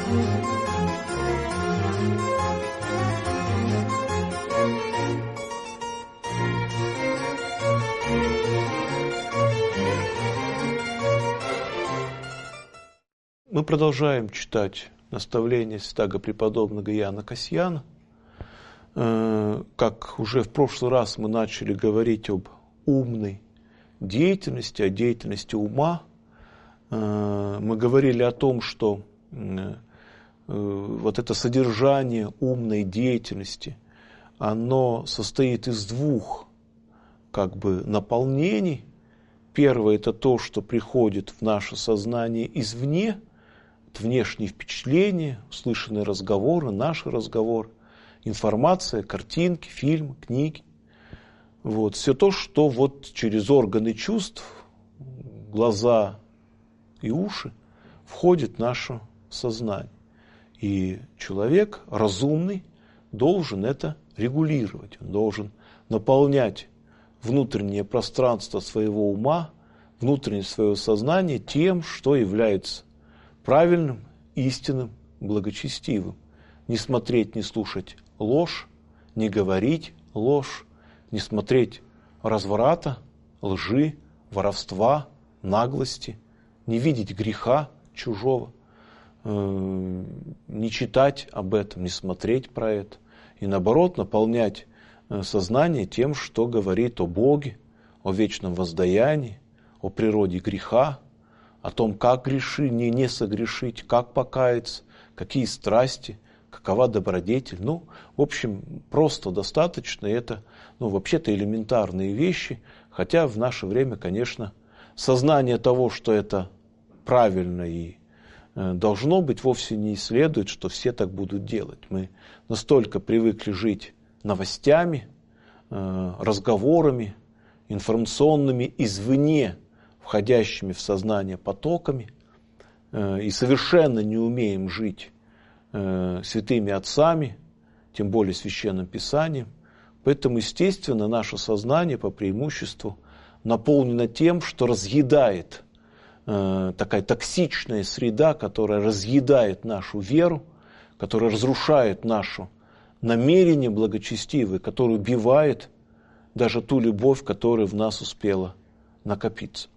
Мы продолжаем читать наставления святаго преподобного Иоанна Касьяна. Как уже в прошлый раз мы начали говорить об умной деятельности, о деятельности ума, мы говорили о том, что вот это содержание умной деятельности, оно состоит из двух наполнений. Первое – это то, что приходит в наше сознание извне, внешние впечатления, услышанные разговоры, наши разговоры, информация, картинки, фильмы, книги. Все то, что через органы чувств, глаза и уши входит в наше сознание. И человек разумный должен это регулировать, он должен наполнять внутреннее пространство своего ума, внутреннее свое сознание тем, что является правильным, истинным, благочестивым. Не смотреть, не слушать ложь, не говорить ложь, не смотреть разврата, лжи, воровства, наглости, не видеть греха чужого, не читать об этом, не смотреть про это. И наоборот, наполнять сознание тем, что говорит о Боге, о вечном воздаянии, о природе греха, о том, как грешить, не согрешить, как покаяться, какие страсти, какова добродетель. В общем, просто достаточно. Это, вообще-то элементарные вещи. Хотя в наше время, конечно, сознание того, что это правильно и должно быть, вовсе не следует, что все так будут делать. Мы настолько привыкли жить новостями, разговорами, информационными извне, входящими в сознание потоками, и совершенно не умеем жить святыми отцами, тем более священным писанием. Поэтому, естественно, наше сознание по преимуществу наполнено тем, что разъедает такая токсичная среда, которая разъедает нашу веру, которая разрушает наше намерение благочестивое, которая убивает даже ту любовь, которая в нас успела накопиться.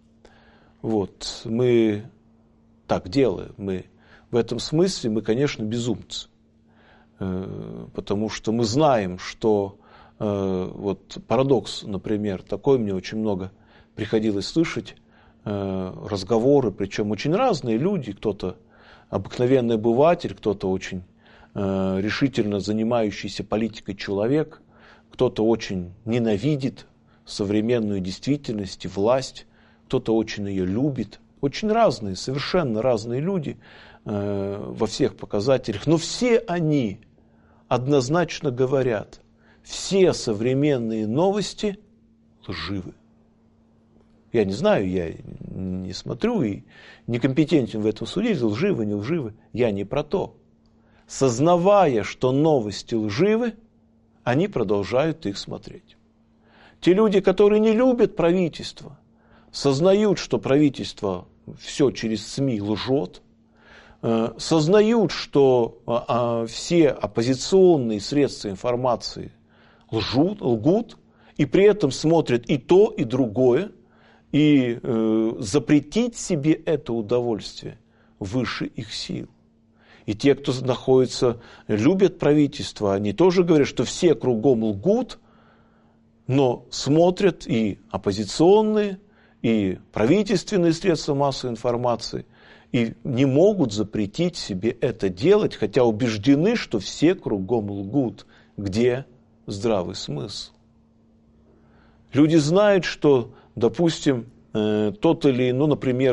Мы так делаем. В этом смысле мы, конечно, безумцы. Потому что мы знаем, что парадокс, например, такой мне очень много приходилось слышать, разговоры, причем очень разные люди, кто-то обыкновенный обыватель, кто-то очень решительно занимающийся политикой человек, кто-то очень ненавидит современную действительность и власть, кто-то очень ее любит. Очень разные, совершенно разные люди во всех показателях. Но все они однозначно говорят, все современные новости лживы. Я не знаю, я не смотрю и некомпетентен в этом судить, лживы, не лживы. Я не про то. Сознавая, что новости лживы, они продолжают их смотреть. Те люди, которые не любят правительство, сознают, что правительство все через СМИ лжет, сознают, что все оппозиционные средства информации лгут, и при этом смотрят и то, и другое, и запретить себе это удовольствие выше их сил. И те, кто любят правительство, они тоже говорят, что все кругом лгут, но смотрят и оппозиционные, и правительственные средства массовой информации, и не могут запретить себе это делать, хотя убеждены, что все кругом лгут. Где здравый смысл? Люди знают, что, допустим, тот или иной, например,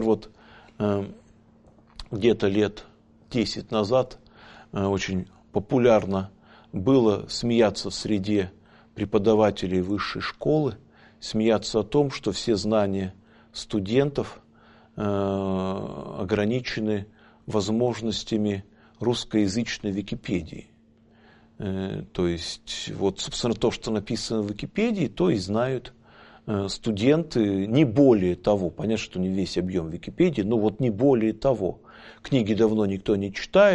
где-то лет 10 назад очень популярно было смеяться в среде преподавателей высшей школы, смеяться о том, что все знания студентов ограничены возможностями русскоязычной Википедии. То есть, собственно, то, что написано в Википедии, то и знают студенты, не более того. Понятно, что не весь объем Википедии, но не более того. Книги давно никто не читает,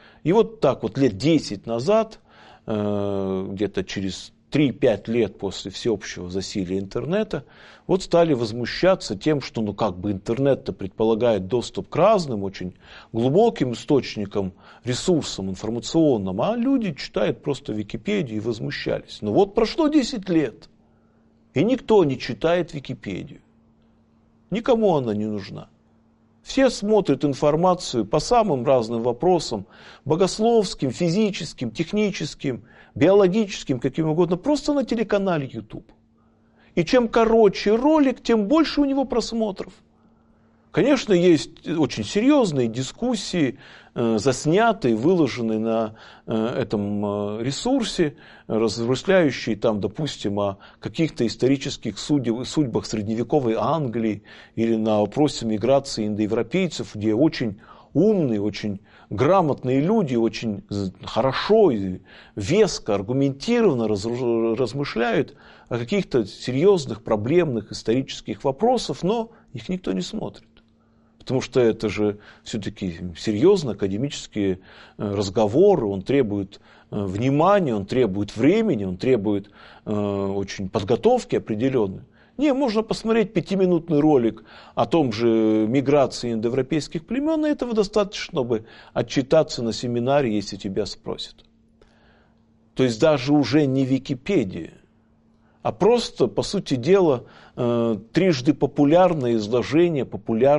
И вот так вот лет 10 назад, где-то через 3-5 лет после всеобщего засилия интернета, вот стали возмущаться тем, что интернет-то предполагает доступ к разным, очень глубоким источникам, ресурсам информационным, а люди читают просто Википедию и возмущались. Но вот прошло 10 лет, и никто не читает Википедию. Никому она не нужна. Все смотрят информацию по самым разным вопросам, богословским, физическим, техническим, биологическим, каким угодно, просто на телеканале YouTube. И чем короче ролик, тем больше у него просмотров. Конечно, есть очень серьезные дискуссии, заснятые, выложенные на этом ресурсе, размышляющие там, допустим, о каких-то исторических судьбах средневековой Англии или на вопросе миграции индоевропейцев, где очень умные, очень грамотные люди, очень хорошо и веско, аргументированно размышляют о каких-то серьезных, проблемных исторических вопросах, но их никто не смотрит. Потому что это же все-таки серьезные академические разговоры, он требует внимания, он требует времени, он требует очень подготовки определенной. Не, можно посмотреть 5-минутный ролик о том же миграции индоевропейских племен, и этого достаточно, чтобы отчитаться на семинаре, если тебя спросят. То есть даже уже не Википедия, а просто, по сути дела, трижды популярное изложение,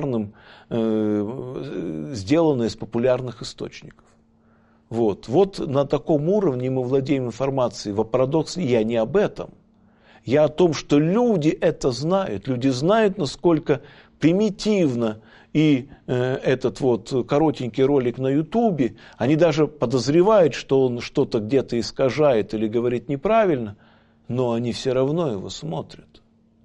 сделанное из популярных источников. Вот на таком уровне мы владеем информацией. Парадокс, я не об этом. Я о том, что люди это знают. Люди знают, насколько примитивно и этот коротенький ролик на Ютубе, они даже подозревают, что он что-то где-то искажает или говорит неправильно, но они все равно его смотрят.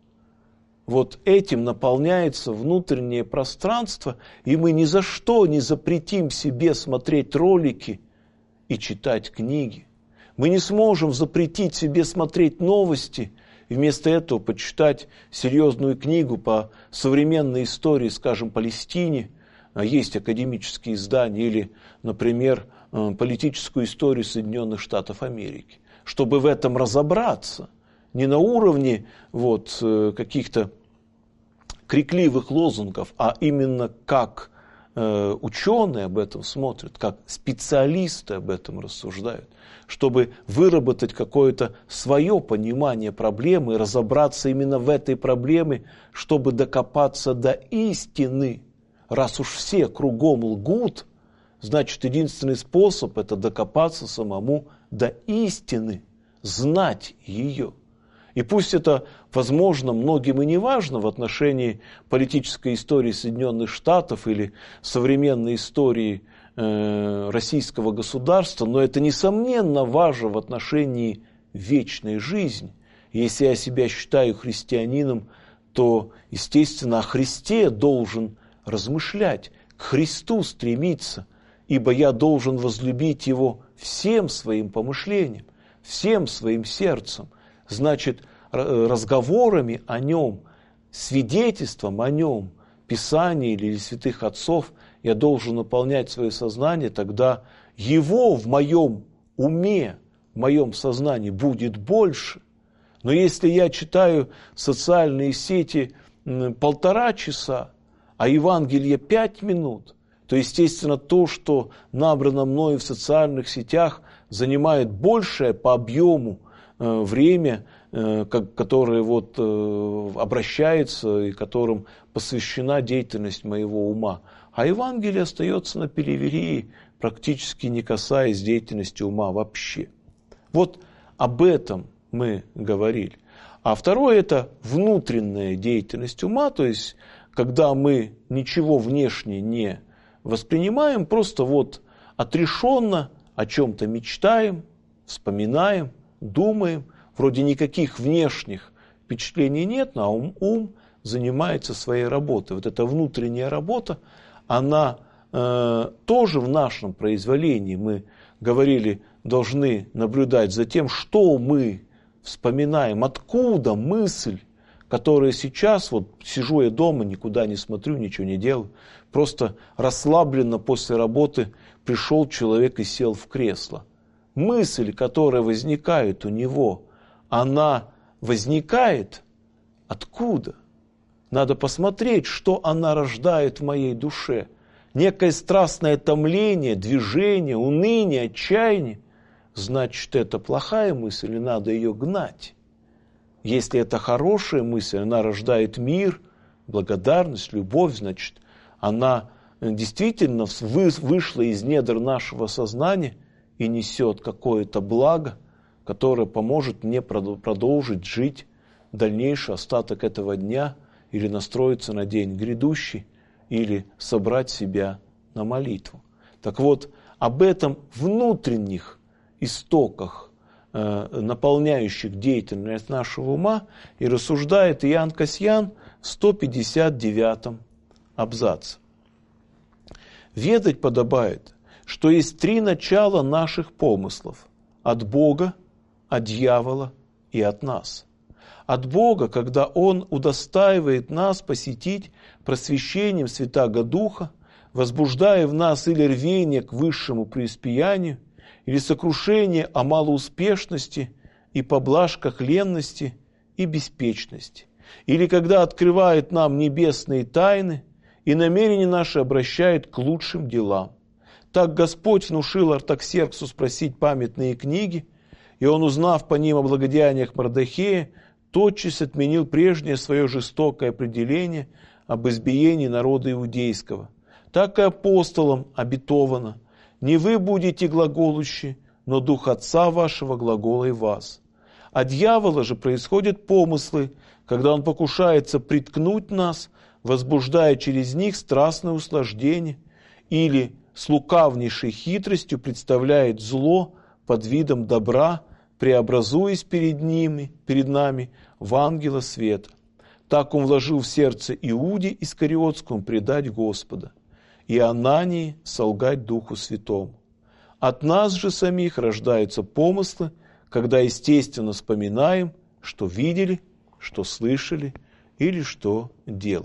Вот этим наполняется внутреннее пространство, и мы ни за что не запретим себе смотреть ролики и читать книги. Мы не сможем запретить себе смотреть новости и вместо этого почитать серьезную книгу по современной истории, скажем, Палестине. Есть академические издания, или, например, политическую историю Соединенных Штатов Америки. Чтобы в этом разобраться, не на уровне каких-то крикливых лозунгов, а именно как ученые об этом смотрят, как специалисты об этом рассуждают, чтобы выработать какое-то свое понимание проблемы и разобраться именно в этой проблеме, чтобы докопаться до истины. Раз уж все кругом лгут, значит, единственный способ – это докопаться самому до истины, знать ее. И пусть это, возможно, многим и не важно в отношении политической истории Соединенных Штатов или современной истории российского государства, но это, несомненно, важно в отношении вечной жизни. Если я себя считаю христианином, то, естественно, о Христе должен размышлять, к Христу стремиться, ибо я должен возлюбить Его всем своим помышлением, всем своим сердцем. Значит, разговорами о Нем, свидетельством о Нем, Писания или святых отцов, я должен наполнять свое сознание, тогда Его в моем уме, в моем сознании будет больше. Но если я читаю социальные сети 1,5 часа, а Евангелие 5 минут, то, естественно, то, что набрано мною в социальных сетях, занимает большее по объему время, которое обращается и которым посвящена деятельность моего ума. А Евангелие остается на периферии, практически не касаясь деятельности ума вообще. Вот об этом мы говорили. А второе – это внутренняя деятельность ума, то есть когда мы ничего внешне не воспринимаем, просто отрешенно о чем-то мечтаем, вспоминаем, думаем, вроде никаких внешних впечатлений нет, а ум занимается своей работой. Вот эта внутренняя работа, она тоже в нашем произволении, мы говорили, должны наблюдать за тем, что мы вспоминаем, откуда мысль, которые сейчас, вот сижу я дома, никуда не смотрю, ничего не делаю, просто расслабленно после работы пришел человек и сел в кресло. Мысль, которая возникает у него, она возникает откуда? Надо посмотреть, что она рождает в моей душе. Некое страстное томление, движение, уныние, отчаяние. Значит, это плохая мысль, и надо ее гнать. Если это хорошая мысль, она рождает мир, благодарность, любовь, значит, она действительно вышла из недр нашего сознания и несет какое-то благо, которое поможет мне продолжить жить дальнейший остаток этого дня или настроиться на день грядущий, или собрать себя на молитву. Так вот, об этом внутренних истоках, наполняющих деятельность нашего ума, и рассуждает Иоанн Касьян в 159 абзаце. «Ведать подобает, что есть три начала наших помыслов – от Бога, от дьявола и от нас. От Бога, когда Он удостаивает нас посетить просвещением Святаго Духа, возбуждая в нас или рвение к высшему преуспеянию, или сокрушение о малоуспешности и поблажках ленности и беспечности, или когда открывает нам небесные тайны и намерения наши обращает к лучшим делам. Так Господь внушил Артаксерксу спросить памятные книги, и он, узнав по ним о благодеяниях Мардохея, тотчас отменил прежнее свое жестокое определение об избиении народа иудейского. Так и апостолам обетовано: не вы будете глаголущи, но Дух Отца вашего глаголай вас. От дьявола же происходят помыслы, когда он покушается приткнуть нас, возбуждая через них страстное услаждение, или с лукавнейшей хитростью представляет зло под видом добра, преобразуясь перед нами в ангела света. Так он вложил в сердце Иуде Искариотскому предать Господа, и Анании солгать Духу Святому. От нас же самих рождаются помыслы, когда естественно вспоминаем, что видели, что слышали или что делали.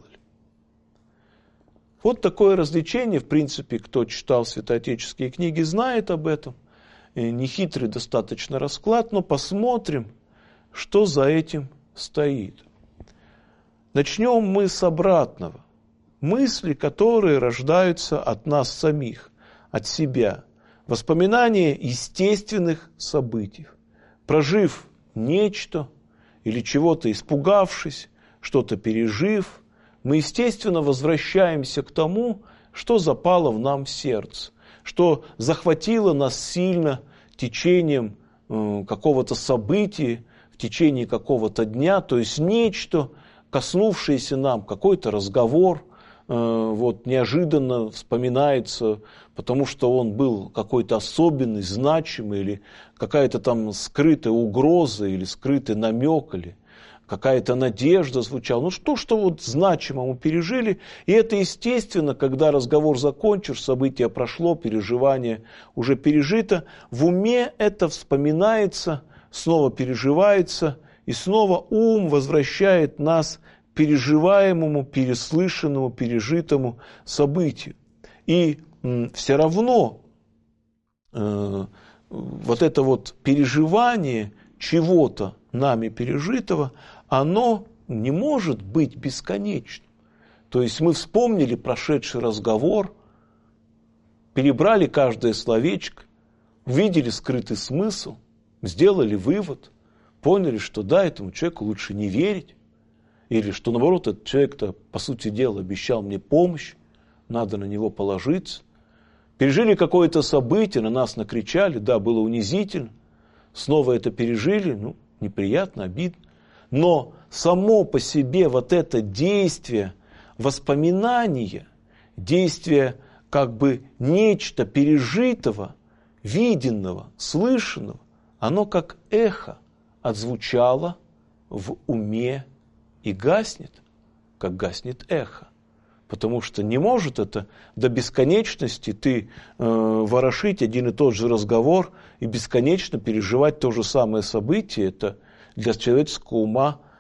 Вот такое развлечение, в принципе, кто читал святоотеческие книги, знает об этом. Нехитрый достаточно расклад, но посмотрим, что за этим стоит. Начнем мы с обратного. Мысли, которые рождаются от нас самих, от себя. Воспоминания естественных событий. Прожив нечто или чего-то испугавшись, что-то пережив, мы, естественно, возвращаемся к тому, что запало в нам в сердце, что захватило нас сильно течением какого-то события, в течение какого-то дня, то есть нечто, коснувшееся нам, какой-то разговор, вот неожиданно вспоминается, потому что он был какой-то особенный, значимый, или какая-то там скрытая угроза, или скрытый намек, или какая-то надежда звучала. Ну что вот значимо мы пережили. И это естественно, когда разговор закончен, событие прошло, переживание уже пережито, в уме это вспоминается, снова переживается, и снова ум возвращает нас к переживаемому, переслышанному, пережитому событию. И все равно вот это вот переживание чего-то нами пережитого, оно не может быть бесконечным. То есть мы вспомнили прошедший разговор, перебрали каждое словечко, увидели скрытый смысл, сделали вывод, поняли, что да, этому человеку лучше не верить, или что наоборот, этот человек-то, по сути дела, обещал мне помощь, надо на него положиться. Пережили какое-то событие, на нас накричали, да, было унизительно, снова это пережили, неприятно, обидно. Но само по себе вот это действие воспоминания, действие как бы нечто пережитого, виденного, слышанного, оно как эхо отзвучало в уме и гаснет, как гаснет эхо. Потому что не может это до бесконечности ты ворошить один и тот же разговор и бесконечно переживать то же самое событие. Это для человеческого ума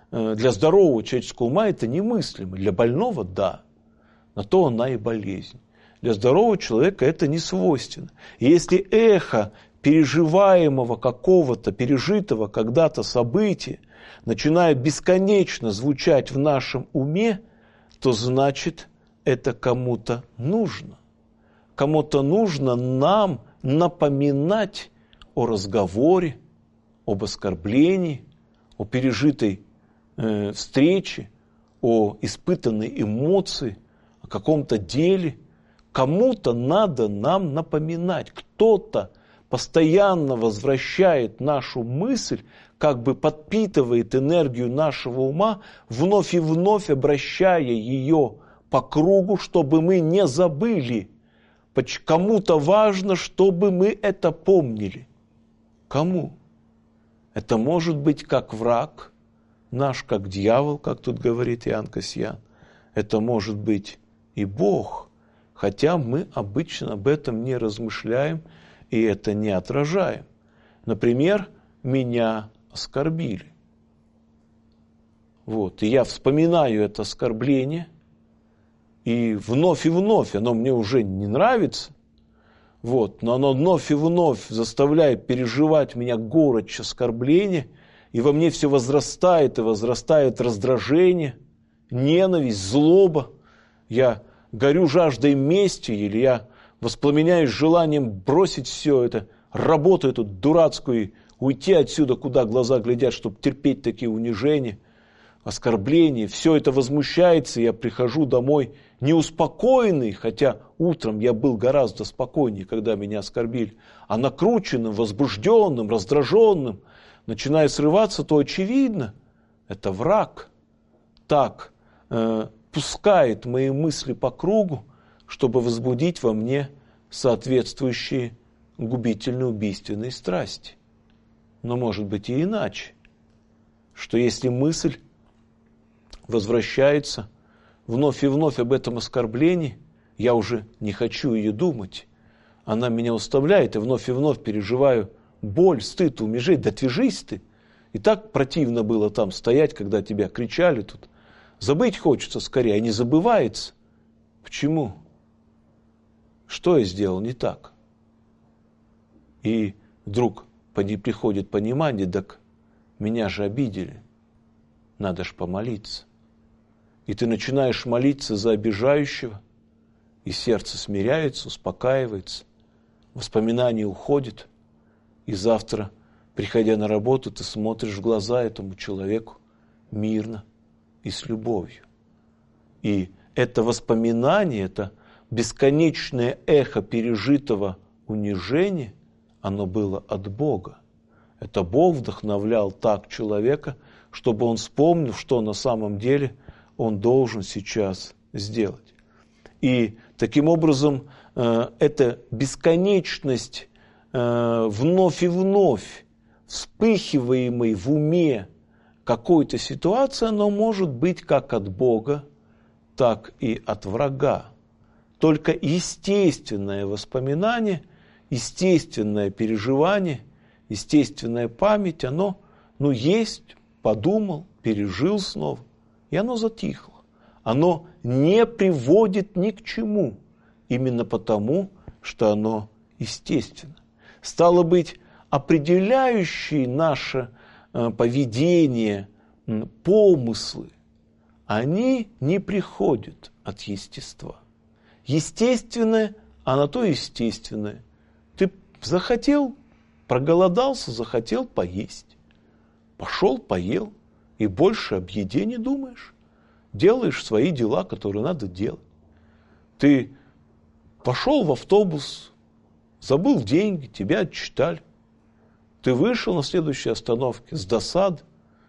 для здорового человеческого ума это немыслимо. Для больного – да, на то она и болезнь. Для здорового человека это не свойственно. И если эхо переживаемого какого-то, пережитого когда-то события начинает бесконечно звучать в нашем уме, то значит это кому-то нужно. Кому-то нужно нам напоминать о разговоре, об оскорблении, о пережитой встрече, о испытанной эмоции, о каком-то деле. Кому-то надо нам напоминать. Кто-то постоянно возвращает нашу мысль, как бы подпитывает энергию нашего ума, вновь и вновь обращая ее по кругу, чтобы мы не забыли. Кому-то важно, чтобы мы это помнили. Кому? Это может быть как враг наш, как дьявол, как тут говорит Иоанн Кассиан. Это может быть и Бог, хотя мы обычно об этом не размышляем и это не отражаем. Например, меня оскорбили. Вот, и я вспоминаю это оскорбление, и вновь оно мне уже не нравится, вот, но оно вновь и вновь заставляет переживать меня горечь оскорбления, и во мне все возрастает, и возрастает раздражение, ненависть, злоба. Я горю жаждой мести, или я воспламеняюсь желанием бросить все это, работу эту дурацкую, и уйти отсюда, куда глаза глядят, чтобы терпеть такие унижения, оскорбления. Все это возмущается, и я прихожу домой неуспокоенный, хотя утром я был гораздо спокойнее, когда меня оскорбили, а накрученным, возбужденным, раздраженным, начинает срываться, то очевидно, это враг так пускает мои мысли по кругу, чтобы возбудить во мне соответствующие губительные, убийственные страсти. Но может быть и иначе, что если мысль возвращается вновь и вновь об этом оскорблении, я уже не хочу ее думать, она меня уставляет, и вновь переживаю боль, стыд, унижение. Да отвяжись ты! И так противно было там стоять, когда тебя кричали тут. Забыть хочется скорее, а не забывается. Почему? Что я сделал не так? И вдруг приходит понимание, так меня же обидели, надо ж помолиться. И ты начинаешь молиться за обижающего, и сердце смиряется, успокаивается, воспоминания уходят, и завтра, приходя на работу, ты смотришь в глаза этому человеку мирно и с любовью. И это воспоминание, это бесконечное эхо пережитого унижения, оно было от Бога. Это Бог вдохновлял так человека, чтобы он вспомнил, что на самом деле он должен сейчас сделать. И таким образом эта бесконечность вновь и вновь вспыхиваемой в уме какой-то ситуации, она может быть как от Бога, так и от врага. Только естественное воспоминание, естественное переживание, естественная память, оно есть, подумал, пережил снова, и оно затихло. Оно не приводит ни к чему, именно потому, что оно естественно. Стало быть, определяющие наше поведение, помыслы, они не приходят от естества. Естественное, а на то естественное. Ты захотел, проголодался, захотел поесть. Пошел, поел, и больше об еде не думаешь. Делаешь свои дела, которые надо делать. Ты пошел в автобус, забыл деньги, тебя отчитали. Ты вышел на следующей остановке с досады.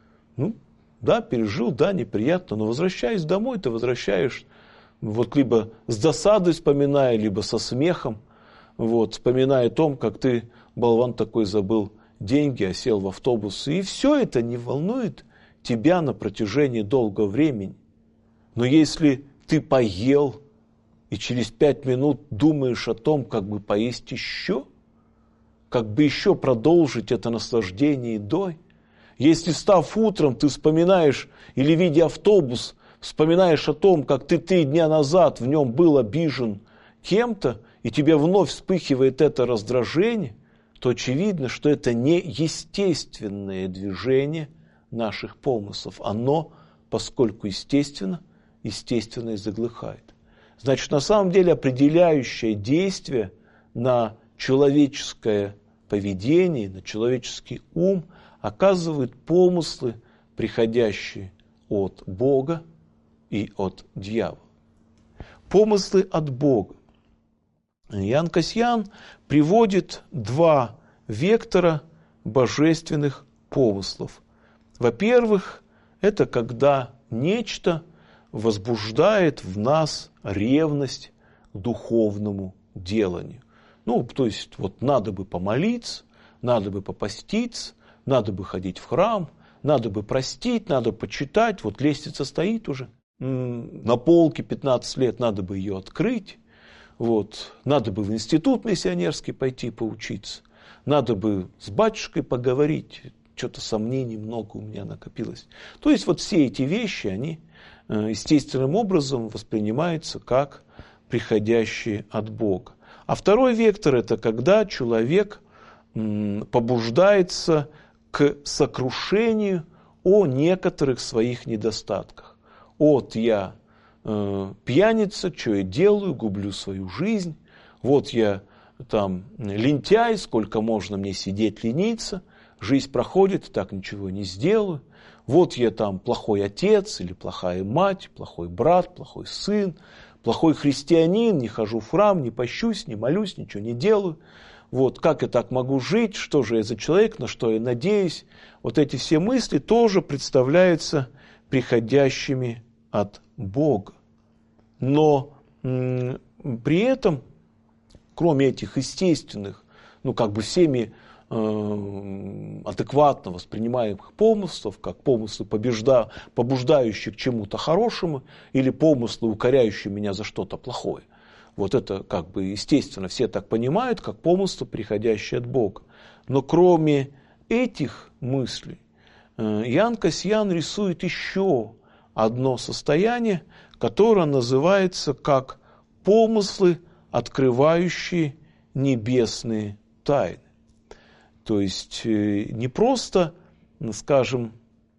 Да, пережил, да, неприятно, но возвращаясь домой, ты возвращаешь либо с досадой вспоминая, либо со смехом, вспоминая о том, как ты, болван такой, забыл деньги, а сел в автобус. И все это не волнует тебя на протяжении долгого времени. Но если ты поел и через 5 минут думаешь о том, как бы поесть еще, как бы еще продолжить это наслаждение едой, Если, встав утром, ты вспоминаешь, или видя автобус, вспоминаешь о том, как ты 3 дня назад в нем был обижен кем-то, и тебе вновь вспыхивает это раздражение, то очевидно, что это не естественное движение наших помыслов. Оно, поскольку естественно и заглыхает. Значит, на самом деле определяющее действие на человеческое поведение, на человеческий ум оказывают помыслы, приходящие от Бога и от дьявола. Помыслы от Бога. Иоанн Кассиан приводит 2 вектора божественных помыслов. Во-первых, это когда нечто возбуждает в нас ревность к духовному деланию. То есть, надо бы помолиться, надо бы попаститься, надо бы ходить в храм, надо бы простить, надо почитать. Лестница стоит уже на полке 15 лет, надо бы ее открыть. Надо бы в институт миссионерский пойти поучиться, надо бы с батюшкой поговорить, что-то сомнений много у меня накопилось. То есть все эти вещи, они естественным образом воспринимаются как приходящие от Бога. А второй вектор – это когда человек побуждается к сокрушению о некоторых своих недостатках. Я пьяница, что я делаю, гублю свою жизнь, я лентяй, сколько можно мне сидеть лениться, жизнь проходит, так ничего не сделаю, я плохой отец или плохая мать, плохой брат, плохой сын, плохой христианин, не хожу в храм, не пощусь, не молюсь, ничего не делаю. Как я так могу жить, что же я за человек, на что я надеюсь. Эти все мысли тоже представляются приходящими от Бога. Но при этом, кроме этих естественных, всеми адекватно воспринимаемых помыслов, как помыслы, побуждающие к чему-то хорошему, или помыслы, укоряющие меня за что-то плохое. Это естественно, все так понимают, как помыслы, приходящие от Бога. Но кроме этих мыслей, Иоанн Кассиан рисует еще одно состояние, которое называется как помыслы, открывающие небесные тайны. То есть не просто, скажем,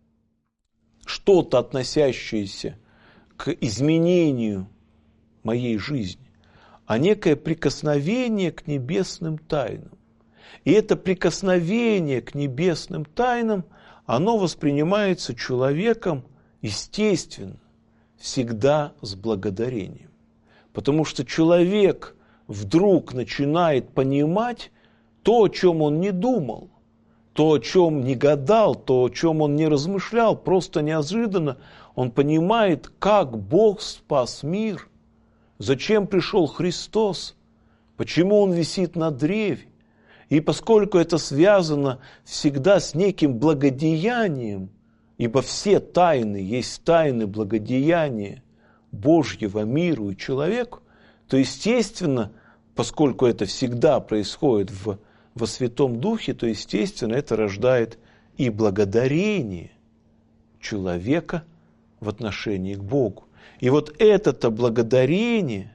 что-то, относящееся к изменению моей жизни, а некое прикосновение к небесным тайнам. И это прикосновение к небесным тайнам, оно воспринимается человеком, естественно, всегда с благодарением. Потому что человек вдруг начинает понимать то, о чем он не думал, то, о чем не гадал, то, о чем он не размышлял, просто неожиданно он понимает, как Бог спас мир, зачем пришел Христос, почему Он висит на древе. И поскольку это связано всегда с неким благодеянием, ибо все тайны есть тайны благодеяния Божьего миру и человеку, то, естественно, поскольку это всегда происходит во Святом Духе, то, естественно, это рождает и благодарение человека в отношении к Богу. И это благодарение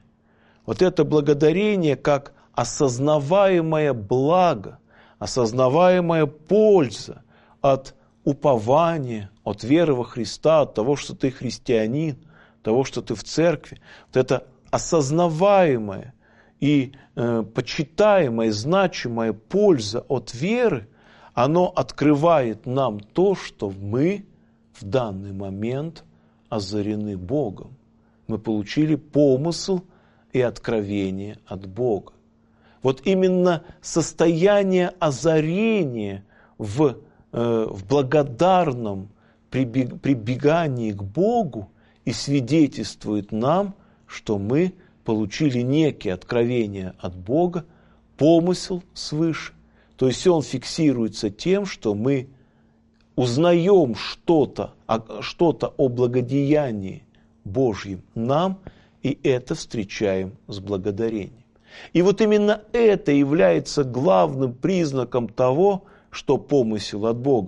как осознаваемое благо, осознаваемая польза от упования, от веры во Христа, от того, что ты христианин, того, что ты в церкви. Это осознаваемая и почитаемая, значимая польза от веры, оно открывает нам то, что мы в данный момент озарены Богом. Мы получили помысл и откровение от Бога. Именно состояние озарения в благодарном прибегании к Богу и свидетельствует нам, что мы получили некие откровения от Бога, помысел свыше. То есть он фиксируется тем, что мы узнаем что-то о благодеянии Божьем нам, и это встречаем с благодарением. И именно это является главным признаком того, что помысел от Бога.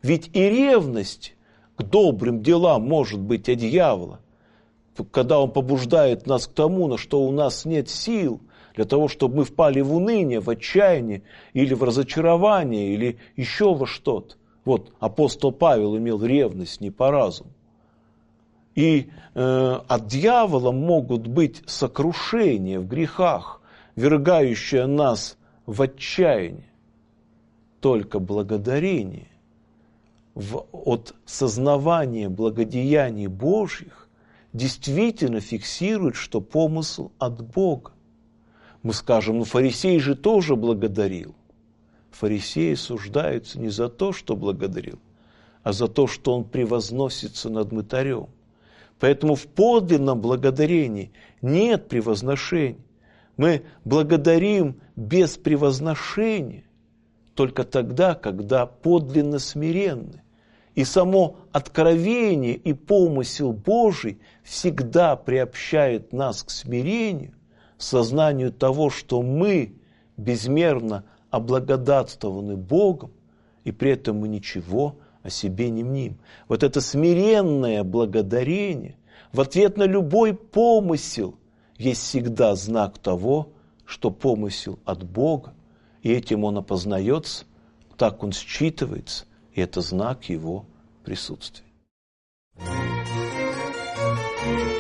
Ведь и ревность к добрым делам может быть от дьявола, когда он побуждает нас к тому, на что у нас нет сил, для того, чтобы мы впали в уныние, в отчаяние, или в разочарование, или еще во что-то. Вот апостол Павел имел ревность не по разуму. И от дьявола могут быть сокрушения в грехах, ввергающие нас в отчаяние. Только благодарение от сознавания благодеяний Божьих действительно фиксирует, что помысл от Бога. Мы скажем, ну фарисей же тоже благодарил. Фарисеи суждаются не за то, что благодарил, а за то, что он превозносится над мытарем. Поэтому в подлинном благодарении нет превозношения. Мы благодарим без превозношения только тогда, когда подлинно смиренны. И само откровение и помысел Божий всегда приобщает нас к смирению, сознанию того, что мы безмерно облагодатствованы Богом, и при этом мы ничего о себе не мним. Вот это смиренное благодарение в ответ на любой помысел есть всегда знак того, что помысел от Бога, и этим он опознается, так он считывается, и это знак его присутствия.